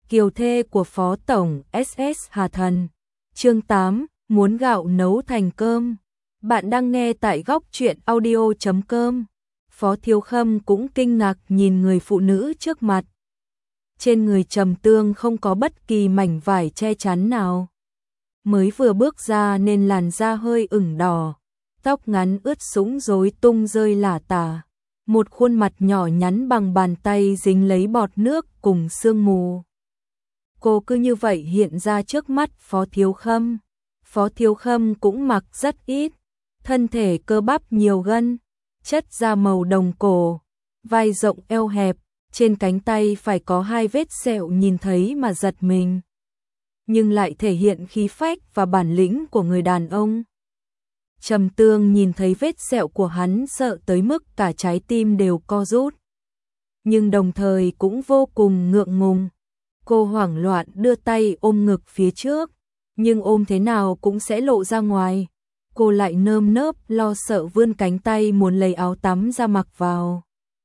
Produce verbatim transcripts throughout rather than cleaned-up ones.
Kiều thê của Phó Tổng ét ét Hà Thần. Chương tám, muốn gạo nấu thành cơm. Bạn đang nghe tại góc truyện audio chấm com. Phó Thiếu Khâm cũng kinh ngạc nhìn người phụ nữ trước mặt. Trên người Trầm Tương không có bất kỳ mảnh vải che chắn nào. Mới vừa bước ra nên làn da hơi ửng đỏ, tóc ngắn ướt sũng rối tung rơi lả tả. Một khuôn mặt nhỏ nhắn bằng bàn tay dính lấy bọt nước cùng sương mù. Cô cứ như vậy hiện ra trước mắt Phó Thiếu Khâm. Phó Thiếu Khâm cũng mặc rất ít, thân thể cơ bắp nhiều gân, chất da màu đồng cổ, vai rộng eo hẹp, trên cánh tay phải có hai vết sẹo nhìn thấy mà giật mình, nhưng lại thể hiện khí phách và bản lĩnh của người đàn ông. Trầm Tương nhìn thấy vết sẹo của hắn sợ tới mức cả trái tim đều co rút, nhưng đồng thời cũng vô cùng ngượng ngùng. Cô hoảng loạn đưa tay ôm ngực phía trước, nhưng ôm thế nào cũng sẽ lộ ra ngoài. Cô lại nơm nớp lo sợ vươn cánh tay muốn lấy áo tắm ra mặc vào.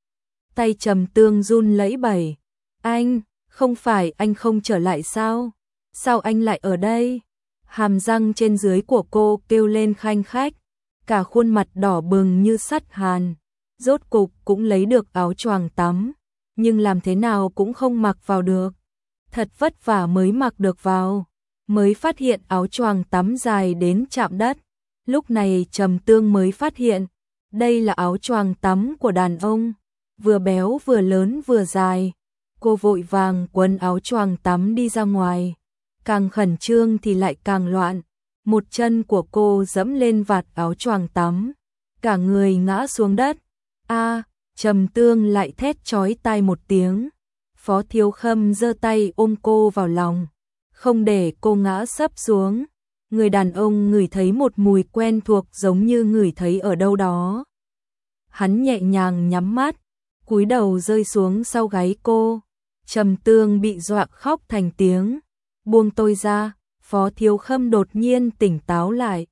Tay Trầm Tương run lẩy bẩy. Anh, không phải anh không trở lại sao? Sao anh lại ở đây? Hàm răng trên dưới của cô kêu lên khanh khách, cả khuôn mặt đỏ bừng như sắt hàn. Rốt cục cũng lấy được áo choàng tắm, nhưng làm thế nào cũng không mặc vào được. Thật vất vả mới mặc được vào, mới phát hiện áo choàng tắm dài đến chạm đất. Lúc này Trầm Tương mới phát hiện, đây là áo choàng tắm của đàn ông, vừa béo vừa lớn vừa dài. Cô vội vàng quấn áo choàng tắm đi ra ngoài, càng khẩn trương thì lại càng loạn. Một chân của cô dẫm lên vạt áo choàng tắm, cả người ngã xuống đất. A, Trầm Tương lại thét chói tai một tiếng. Phó Thiếu Khâm giơ tay ôm cô vào lòng, không để cô ngã sấp xuống. Người đàn ông ngửi thấy một mùi quen thuộc giống như ngửi thấy ở đâu đó. Hắn nhẹ nhàng nhắm mắt, cúi đầu rơi xuống sau gáy cô. Trầm Tương bị dọa khóc thành tiếng. Buông tôi ra. Phó Thiếu Khâm đột nhiên tỉnh táo lại.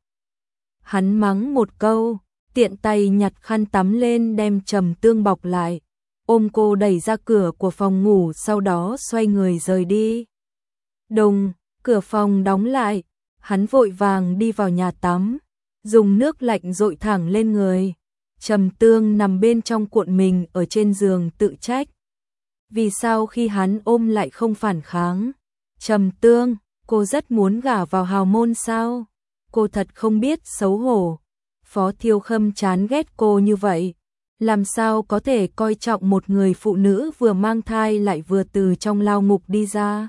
Hắn mắng một câu, tiện tay nhặt khăn tắm lên đem Trầm Tương bọc lại, ôm cô đẩy ra cửa của phòng ngủ, sau đó xoay người rời đi. Đùng, cửa phòng đóng lại, hắn vội vàng đi vào nhà tắm, dùng nước lạnh dội thẳng lên người. Trầm Tương nằm bên trong cuộn mình ở trên giường tự trách. Vì sao khi hắn ôm lại không phản kháng? Trầm Tương, cô rất muốn gả vào hào môn sao? Cô thật không biết xấu hổ. Phó Thiếu Khâm chán ghét cô như vậy. Làm sao có thể coi trọng một người phụ nữ vừa mang thai lại vừa từ trong lao ngục đi ra?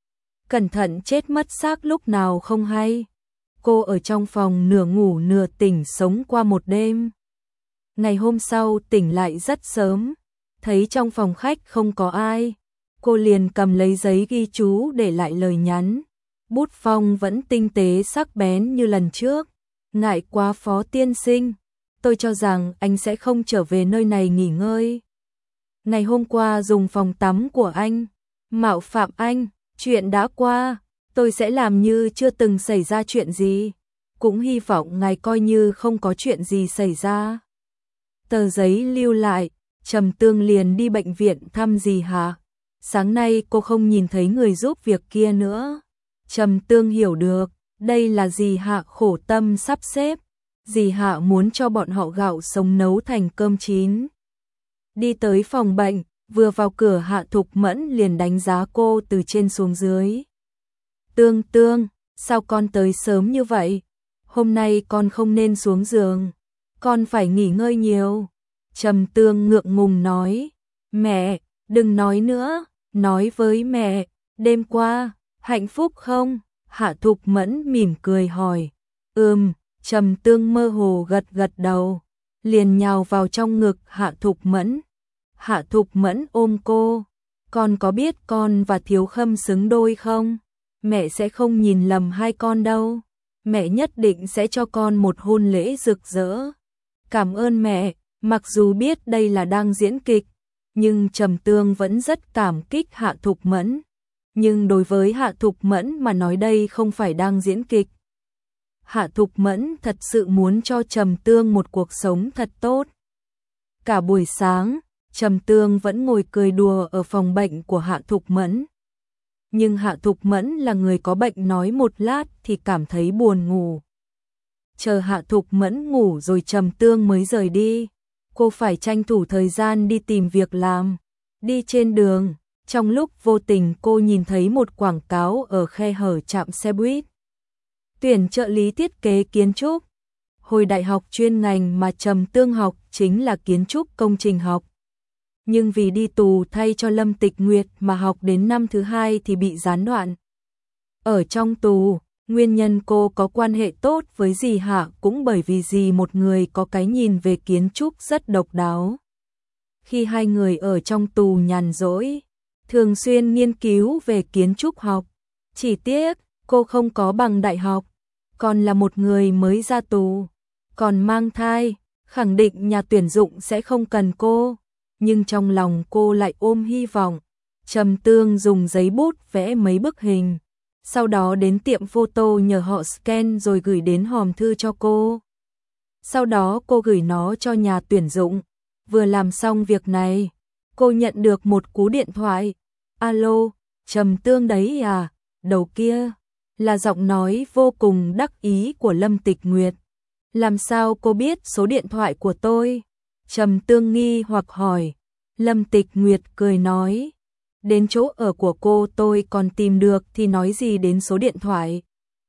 Cẩn thận chết mất xác lúc nào không hay. Cô ở trong phòng nửa ngủ nửa tỉnh sống qua một đêm. Ngày hôm sau tỉnh lại rất sớm, thấy trong phòng khách không có ai. Cô liền cầm lấy giấy ghi chú để lại lời nhắn. Bút phong vẫn tinh tế sắc bén như lần trước. Ngại quá Phó tiên sinh, tôi cho rằng anh sẽ không trở về nơi này nghỉ ngơi. Ngày hôm qua dùng phòng tắm của anh, mạo phạm anh, chuyện đã qua, tôi sẽ làm như chưa từng xảy ra chuyện gì. Cũng hy vọng ngài coi như không có chuyện gì xảy ra. Tờ giấy lưu lại, Trầm Tương liền đi bệnh viện thăm dì Hạ. Sáng nay cô không nhìn thấy người giúp việc kia nữa. Trầm Tương hiểu được, đây là dì Hạ khổ tâm sắp xếp. Dì Hạ muốn cho bọn họ gạo sống nấu thành cơm chín. Đi tới phòng bệnh, vừa vào cửa Hạ Thục Mẫn liền đánh giá cô từ trên xuống dưới. Tương Tương, sao con tới sớm như vậy? Hôm nay con không nên xuống giường, con phải nghỉ ngơi nhiều. Trầm Tương ngượng ngùng nói. Mẹ, đừng nói nữa, nói với mẹ, đêm qua, hạnh phúc không? Hạ Thục Mẫn mỉm cười hỏi. Ừm. Trầm Tương mơ hồ gật gật đầu, liền nhào vào trong ngực Hạ Thục Mẫn. Hạ Thục Mẫn ôm cô. Con có biết con và Thiếu Khâm xứng đôi không? Mẹ sẽ không nhìn lầm hai con đâu. Mẹ nhất định sẽ cho con một hôn lễ rực rỡ. Cảm ơn mẹ. Mặc dù biết đây là đang diễn kịch, nhưng Trầm Tương vẫn rất cảm kích Hạ Thục Mẫn. Nhưng đối với Hạ Thục Mẫn mà nói đây không phải đang diễn kịch. Hạ Thục Mẫn thật sự muốn cho Trầm Tương một cuộc sống thật tốt. Cả buổi sáng, Trầm Tương vẫn ngồi cười đùa ở phòng bệnh của Hạ Thục Mẫn. nhưng Hạ Thục Mẫn là người có bệnh nói một lát thì cảm thấy buồn ngủ. Chờ Hạ Thục Mẫn ngủ rồi Trầm Tương mới rời đi. Cô phải tranh thủ thời gian đi tìm việc làm. Đi trên đường, trong lúc vô tình cô nhìn thấy một quảng cáo ở khe hở trạm xe buýt. Tuyển trợ lý thiết kế kiến trúc. Hồi đại học chuyên ngành mà Trầm Tương học chính là kiến trúc công trình học. Nhưng vì đi tù thay cho Lâm Tịch Nguyệt mà học đến năm thứ hai thì bị gián đoạn. Ở trong tù, nguyên nhân cô có quan hệ tốt với dì Hạ cũng bởi vì dì một người có cái nhìn về kiến trúc rất độc đáo. Khi hai người ở trong tù nhàn rỗi, thường xuyên nghiên cứu về kiến trúc học. Chỉ tiếc, cô không có bằng đại học, còn là một người mới ra tù, còn mang thai, khẳng định nhà tuyển dụng sẽ không cần cô. Nhưng trong lòng cô lại ôm hy vọng. Trầm Tương dùng giấy bút vẽ mấy bức hình, sau đó đến tiệm photo nhờ họ scan rồi gửi đến hòm thư cho cô. Sau đó cô gửi nó cho nhà tuyển dụng. Vừa làm xong việc này, cô nhận được một cú điện thoại. Alo, Trầm Tương đấy à? Đầu kia là giọng nói vô cùng đắc ý của Lâm Tịch Nguyệt. Làm sao cô biết số điện thoại của tôi? Trầm Tương nghi hoặc hỏi. Lâm Tịch Nguyệt cười nói, đến chỗ ở của cô tôi còn tìm được thì nói gì đến số điện thoại.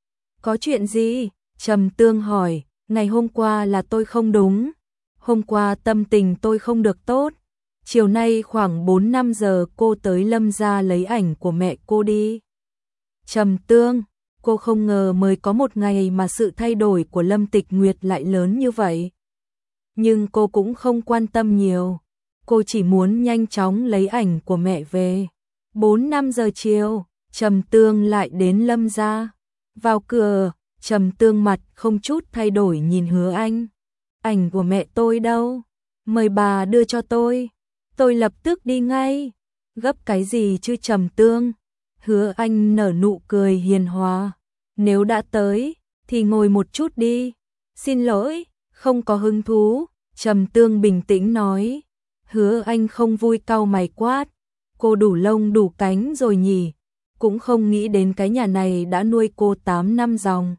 Có chuyện gì? Trầm Tương hỏi. Ngày hôm qua là tôi không đúng. Hôm qua tâm tình tôi không được tốt. Chiều nay khoảng bốn năm giờ cô tới Lâm gia lấy ảnh của mẹ cô đi. Trầm Tương, cô không ngờ mới có một ngày mà sự thay đổi của Lâm Tịch Nguyệt lại lớn như vậy. Nhưng cô cũng không quan tâm nhiều. Cô chỉ muốn nhanh chóng lấy ảnh của mẹ về. bốn năm giờ chiều, Trầm Tương lại đến Lâm gia. Vào cửa, Trầm Tương mặt không chút thay đổi nhìn Hứa Anh. Ảnh của mẹ tôi đâu? Mời bà đưa cho tôi. Tôi lập tức đi ngay. Gấp cái gì chứ Trầm Tương? Hứa Anh nở nụ cười hiền hòa. Nếu đã tới, thì ngồi một chút đi. Xin lỗi, không có hứng thú. Trầm Tương bình tĩnh nói. Hứa Anh không vui cau mày quát. Cô đủ lông đủ cánh rồi nhỉ? Cũng không nghĩ đến cái nhà này đã nuôi cô tám năm dòng.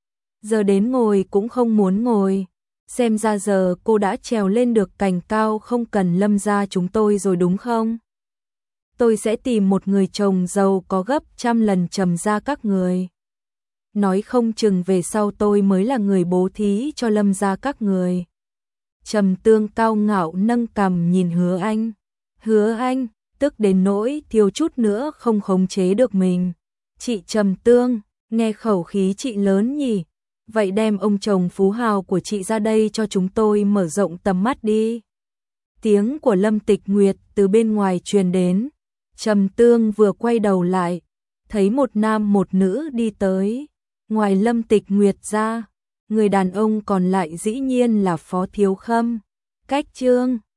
Giờ đến ngồi cũng không muốn ngồi. Xem ra giờ cô đã trèo lên được cành cao không cần Lâm gia chúng tôi rồi đúng không? Tôi sẽ tìm một người chồng giàu có gấp trăm lần Trầm gia các người. Nói không chừng về sau tôi mới là người bố thí cho Lâm gia các người. Trầm Tương cao ngạo nâng cằm nhìn Hứa Anh. Hứa Anh, tức đến nỗi thiếu chút nữa không khống chế được mình. Chị Trầm Tương, nghe khẩu khí chị lớn nhỉ? Vậy đem ông chồng phú hào của chị ra đây cho chúng tôi mở rộng tầm mắt đi. Tiếng của Lâm Tịch Nguyệt từ bên ngoài truyền đến. Trầm Tương vừa quay đầu lại, thấy một nam một nữ đi tới. Ngoài Lâm Tịch Nguyệt ra, người đàn ông còn lại dĩ nhiên là Phó Thiếu Khâm. Cách chương